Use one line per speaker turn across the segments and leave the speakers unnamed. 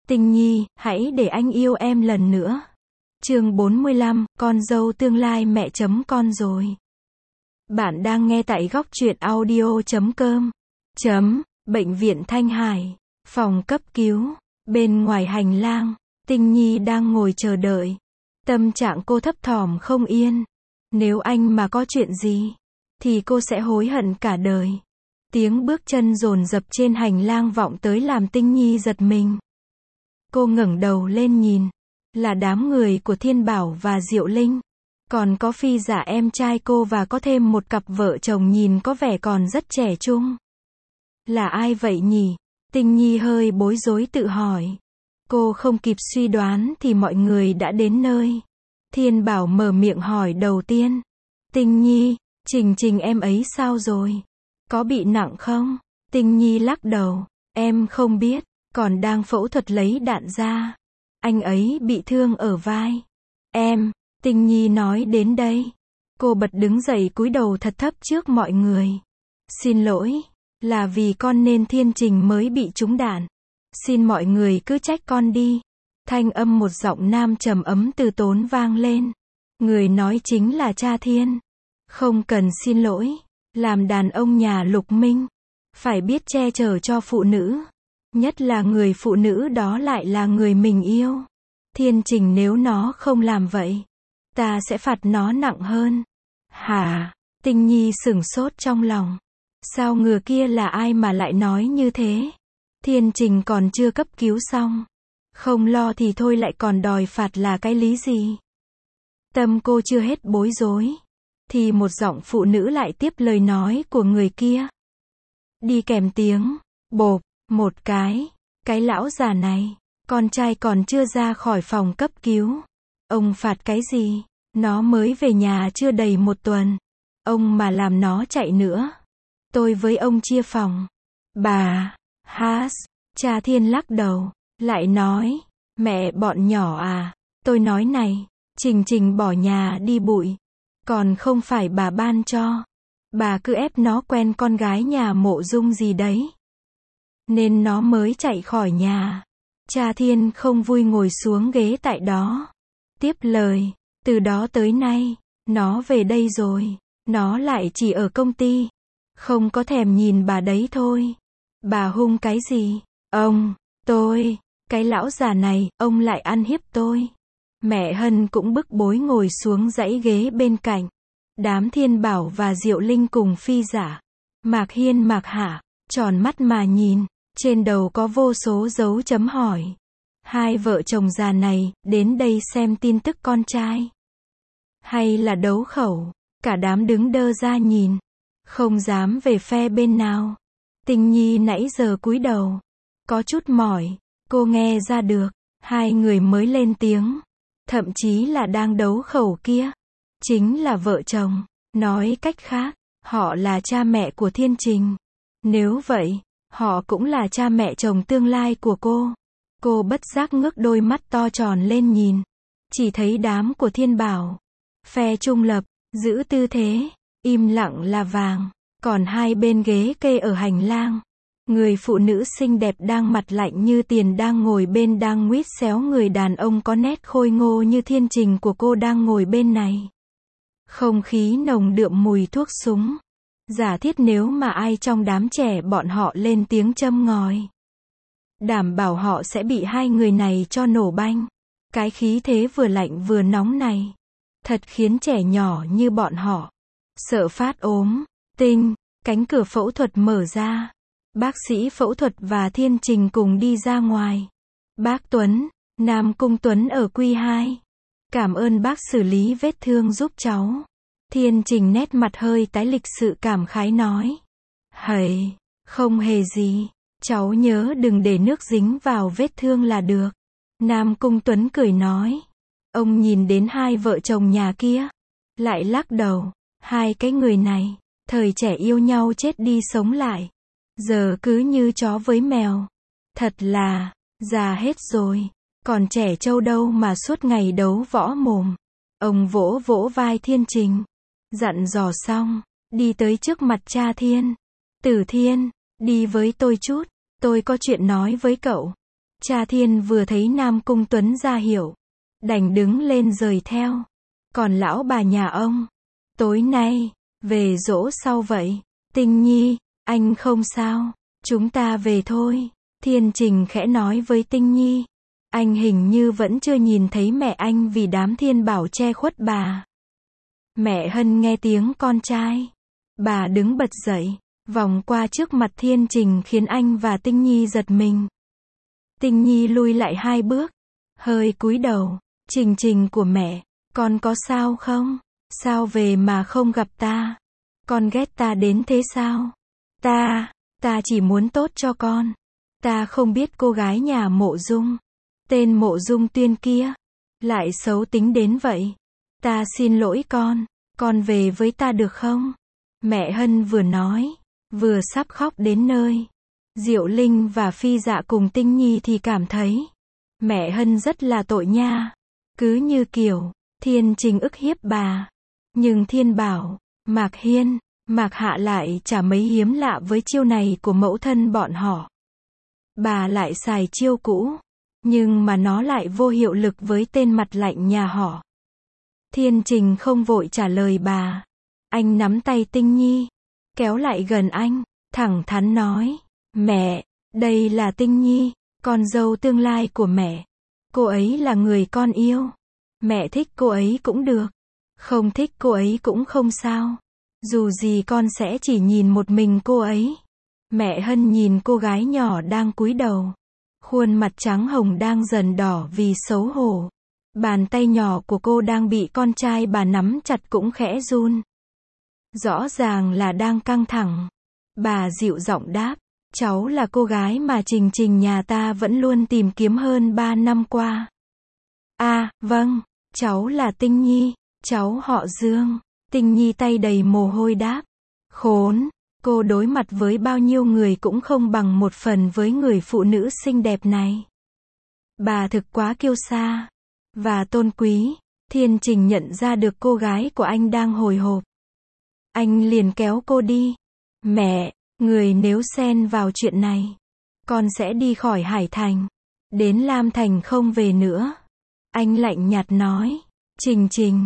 Tình Nhi, hãy để anh yêu em lần nữa. Chương 45, con dâu tương lai mẹ.con rồi. Bạn đang nghe tại góc truyện audio.com. Bệnh viện Thanh Hải, phòng cấp cứu. Bên ngoài hành lang, Tình Nhi đang ngồi chờ đợi. Tâm trạng cô thấp thỏm không yên. Nếu anh mà có chuyện gì, thì cô sẽ hối hận cả đời. Tiếng bước chân dồn dập trên hành lang vọng tới làm Tình Nhi giật mình. Cô ngẩng đầu lên nhìn, là đám người của Thiên Bảo và Diệu Linh. Còn có Phi Giả em trai cô và có thêm một cặp vợ chồng nhìn có vẻ còn rất trẻ trung. Là ai vậy nhỉ? Tình Nhi hơi bối rối tự hỏi. Cô không kịp suy đoán thì mọi người đã đến nơi. Thiên Bảo mở miệng hỏi đầu tiên. Tình Nhi, Trình em ấy sao rồi? Có bị nặng không? Tình Nhi lắc đầu. Em không biết, còn đang phẫu thuật lấy đạn ra. Anh ấy bị thương ở vai. Tình Nhi nói đến đây. Cô bật đứng dậy cúi đầu thật thấp trước mọi người. Xin lỗi, là vì con nên Thiên Trình mới bị trúng đạn. Xin mọi người cứ trách con đi. Thanh âm một giọng nam trầm ấm từ tốn vang lên. Người nói chính là cha Thiên. Không cần xin lỗi. Làm đàn ông nhà Lục Minh, phải biết che chở cho phụ nữ. Nhất là người phụ nữ đó lại là người mình yêu. Thiên Trình nếu nó không làm vậy, ta sẽ phạt nó nặng hơn. Hả? Tình Nhi sửng sốt trong lòng. Sao người kia là ai mà lại nói như thế? Thiên Trình còn chưa cấp cứu xong. Không lo thì thôi lại còn đòi phạt là cái lý gì? Tâm cô chưa hết bối rối, thì một giọng phụ nữ lại tiếp lời nói của người kia. Đi kèm tiếng bộp, một cái lão già này, con trai còn chưa ra khỏi phòng cấp cứu. Ông phạt cái gì? Nó mới về nhà chưa đầy một tuần. Ông mà làm nó chạy nữa, tôi với ông chia phòng. Bà, cha Thiên lắc đầu, lại nói, mẹ bọn nhỏ à, tôi nói này, Trình bỏ nhà đi bụi, còn không phải bà ban cho. Bà cứ ép nó quen con gái nhà Mộ Dung gì đấy, nên nó mới chạy khỏi nhà. Cha Thiên không vui ngồi xuống ghế tại đó. Tiếp lời, từ đó tới nay, nó về đây rồi, nó lại chỉ ở công ty, không có thèm nhìn bà đấy thôi. Bà hung cái gì? Tôi, cái lão già này, ông lại ăn hiếp tôi. Mẹ Hân cũng bức bối ngồi xuống dãy ghế bên cạnh. Đám Thiên Bảo và Diệu Linh cùng Phi Giả, Mạc Hiên Mạc Hạ, tròn mắt mà nhìn, trên đầu có vô số dấu chấm hỏi. Hai vợ chồng già này, đến đây xem tin tức con trai, hay là đấu khẩu? Cả đám đứng đơ ra nhìn, không dám về phe bên nào. Tình Nhi nãy giờ cúi đầu, có chút mỏi, cô nghe ra được, hai người mới lên tiếng, thậm chí là đang đấu khẩu kia, chính là vợ chồng. Nói cách khác, họ là cha mẹ của Thiên Trình. Nếu vậy, họ cũng là cha mẹ chồng tương lai của cô. Cô bất giác ngước đôi mắt to tròn lên nhìn, chỉ thấy đám của Thiên Bảo, phe trung lập, giữ tư thế, im lặng là vàng. Còn hai bên ghế kê ở hành lang, người phụ nữ xinh đẹp đang mặt lạnh như tiền đang ngồi bên đang nguýt xéo người đàn ông có nét khôi ngô như Thiên Trình của cô đang ngồi bên này. Không khí nồng đượm mùi thuốc súng. Giả thiết nếu mà ai trong đám trẻ bọn họ lên tiếng châm ngòi, đảm bảo họ sẽ bị hai người này cho nổ banh. Cái khí thế vừa lạnh vừa nóng này, thật khiến trẻ nhỏ như bọn họ sợ phát ốm. Cánh cửa phẫu thuật mở ra. Bác sĩ phẫu thuật và Thiên Trình cùng đi ra ngoài. Bác Tuấn, Nam Cung Tuấn ở Q2. Cảm ơn bác xử lý vết thương giúp cháu. Thiên Trình nét mặt hơi tái lịch sự cảm khái nói. Hầy, không hề gì. Cháu nhớ đừng để nước dính vào vết thương là được. Nam Cung Tuấn cười nói. Ông nhìn đến hai vợ chồng nhà kia, lại lắc đầu. Hai cái người này, thời trẻ yêu nhau chết đi sống lại, giờ cứ như chó với mèo. Thật là, già hết rồi, còn trẻ trâu đâu mà suốt ngày đấu võ mồm. Ông vỗ vỗ vai Thiên Trình, dặn dò xong, đi tới trước mặt cha Thiên. Tử Thiên, đi với tôi chút, tôi có chuyện nói với cậu. Cha Thiên vừa thấy Nam Cung Tuấn ra hiệu, đành đứng lên rời theo. Còn lão bà nhà ông, tối nay, về dỗ sau vậy. Tinh Nhi, anh không sao, chúng ta về thôi. Thiên Trình khẽ nói với Tinh Nhi. Anh hình như vẫn chưa nhìn thấy mẹ anh vì đám thiên bảo che khuất bà. Mẹ Hân nghe tiếng con trai. Bà đứng bật dậy, vòng qua trước mặt Thiên Trình khiến anh và Tinh Nhi giật mình. Tinh Nhi lui lại 2 bước, hơi cúi đầu. Trình Trình của mẹ, con có sao không? Sao về mà không gặp ta? Con ghét ta đến thế sao? Ta chỉ muốn tốt cho con. Ta không biết cô gái nhà Mộ Dung, tên Mộ Dung Tuyên kia, lại xấu tính đến vậy. Ta xin lỗi con về với ta được không? Mẹ Hân vừa nói, vừa sắp khóc đến nơi. Diệu Linh và Phi Dạ cùng Tinh Nhi thì cảm thấy mẹ Hân rất là tội nha. Cứ như kiểu Thiên Trình ức hiếp bà. Nhưng Thiên Bảo, Mạc Hiên, Mạc Hạ lại chả mấy hiếm lạ với chiêu này của mẫu thân bọn họ. Bà lại xài chiêu cũ, nhưng mà nó lại vô hiệu lực với tên mặt lạnh nhà họ. Thiên Trình không vội trả lời bà. Anh nắm tay Tinh Nhi, kéo lại gần anh, thẳng thắn nói. Mẹ, đây là Tinh Nhi, con dâu tương lai của mẹ. Cô ấy là người con yêu. Mẹ thích cô ấy cũng được, không thích cô ấy cũng không sao. Dù gì con sẽ chỉ nhìn một mình cô ấy. Mẹ Hân nhìn cô gái nhỏ đang cúi đầu. Khuôn mặt trắng hồng đang dần đỏ vì xấu hổ. Bàn tay nhỏ của cô đang bị con trai bà nắm chặt cũng khẽ run. Rõ ràng là đang căng thẳng. Bà dịu giọng đáp. Cháu là cô gái mà Trình Trình nhà ta vẫn luôn tìm kiếm hơn 3 năm qua. À, vâng, cháu là Tinh Nhi, cháu họ Dương. Tinh Nhi tay đầy mồ hôi đáp. Khốn, cô đối mặt với bao nhiêu người cũng không bằng một phần với người phụ nữ xinh đẹp này. Bà thực quá kiêu sa và tôn quý. Thiên Trình nhận ra được cô gái của anh đang hồi hộp. Anh liền kéo cô đi. Mẹ, người nếu xen vào chuyện này, con sẽ đi khỏi Hải Thành, đến Lam Thành không về nữa. Anh lạnh nhạt nói. Trình Trình,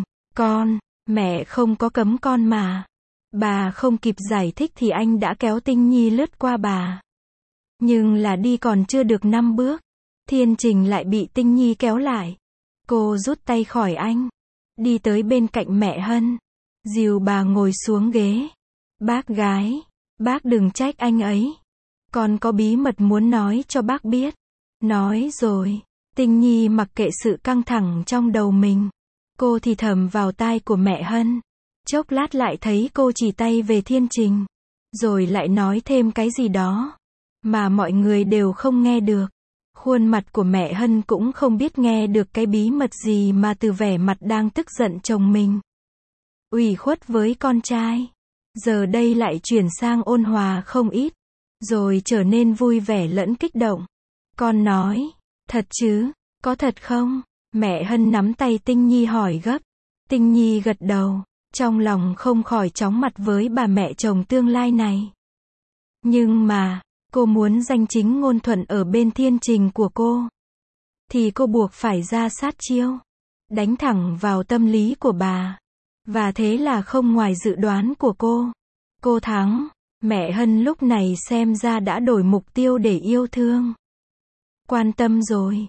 mẹ không có cấm con mà. Bà không kịp giải thích thì anh đã kéo Tinh Nhi lướt qua bà. Nhưng là đi còn chưa được 5 bước, Thiên Trình lại bị Tinh Nhi kéo lại. Cô rút tay khỏi anh, đi tới bên cạnh mẹ Hân, dìu bà ngồi xuống ghế. Bác gái, bác đừng trách anh ấy. Con có bí mật muốn nói cho bác biết. Nói rồi. Tinh Nhi mặc kệ sự căng thẳng trong đầu mình. Cô thì thầm vào tai của mẹ Hân. Chốc lát lại thấy cô chỉ tay về Thiên Trình. Rồi lại nói thêm cái gì đó mà mọi người đều không nghe được. Khuôn mặt của mẹ Hân cũng không biết nghe được cái bí mật gì mà từ vẻ mặt đang tức giận chồng mình, ủy khuất với con trai, giờ đây lại chuyển sang ôn hòa không ít, rồi trở nên vui vẻ lẫn kích động. Con nói, thật chứ, có thật không? Mẹ Hân nắm tay Tinh Nhi hỏi gấp. Tinh Nhi gật đầu, trong lòng không khỏi chóng mặt với bà mẹ chồng tương lai này. Nhưng mà, cô muốn danh chính ngôn thuận ở bên Thiên Trình của cô, thì cô buộc phải ra sát chiêu, đánh thẳng vào tâm lý của bà. Và thế là không ngoài dự đoán của cô. Cô thắng. Mẹ Hân lúc này xem ra đã đổi mục tiêu để yêu thương, quan tâm rồi.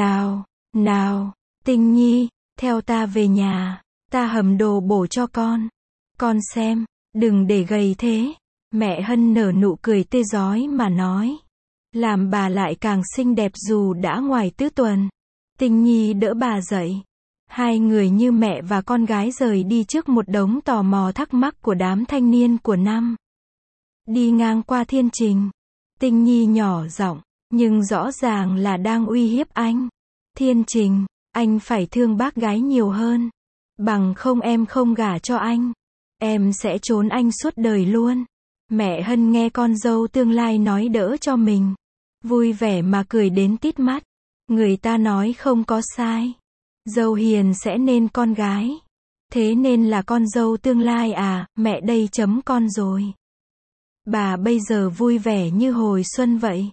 Nào, Tinh Nhi, theo ta về nhà, ta hầm đồ bổ cho con. Con xem, đừng để gầy thế. Mẹ Hân nở nụ cười tươi rói mà nói. Làm bà lại càng xinh đẹp dù đã ngoài tứ tuần. Tinh Nhi đỡ bà dậy. Hai người như mẹ và con gái rời đi trước một đống tò mò thắc mắc của đám thanh niên của năm. Đi ngang qua Thiên Trình, Tinh Nhi nhỏ giọng, nhưng rõ ràng là đang uy hiếp anh. Thiên Trình, anh phải thương bác gái nhiều hơn. Bằng không em không gả cho anh. Em sẽ trốn anh suốt đời luôn. Mẹ Hân nghe con dâu tương lai nói đỡ cho mình, vui vẻ mà cười đến tít mắt. Người ta nói không có sai. Dâu hiền sẽ nên con gái. Thế nên là con dâu tương lai à, mẹ đây chấm con rồi. Bà bây giờ vui vẻ như hồi xuân vậy.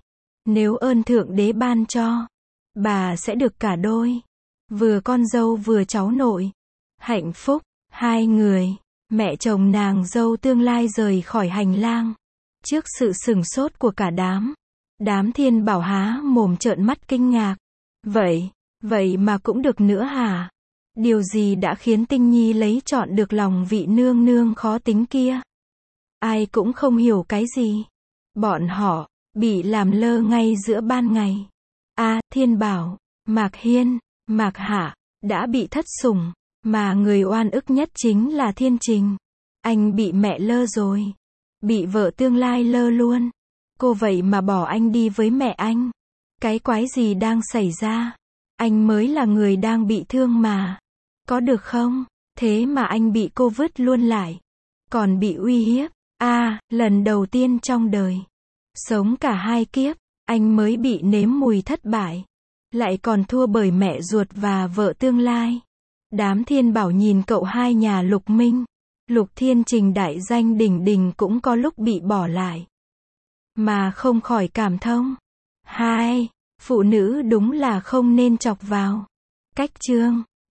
Nếu ơn thượng đế ban cho, bà sẽ được cả đôi. Vừa con dâu vừa cháu nội. Hạnh phúc. Hai người, mẹ chồng nàng dâu tương lai rời khỏi hành lang. Trước sự sửng sốt của cả đám. Đám Thiên Bảo há mồm trợn mắt kinh ngạc. Vậy mà cũng được nữa hả? Điều gì đã khiến Tinh Nhi lấy chọn được lòng vị nương nương khó tính kia? Ai cũng không hiểu cái gì. Bọn họ bị làm lơ ngay giữa ban ngày. Thiên Bảo, Mạc Hiên, Mạc Hạ đã bị thất sủng, mà người oan ức nhất chính là Thiên Trình. Anh bị mẹ lơ rồi, bị vợ tương lai lơ luôn. Cô vậy mà bỏ anh đi với mẹ anh. Cái quái gì đang xảy ra? Anh mới là người đang bị thương mà. Có được không? Thế mà anh bị cô vứt luôn lại. Còn bị uy hiếp. Lần đầu tiên trong đời. Sống cả hai kiếp, anh mới bị nếm mùi thất bại. Lại còn thua bởi mẹ ruột và vợ tương lai. Đám Thiên Bảo nhìn cậu hai nhà Lục Minh. Lục Thiên Trình đại danh đỉnh đỉnh cũng có lúc bị bỏ lại. Mà không khỏi cảm thông. Phụ nữ đúng là không nên chọc vào. Cách chương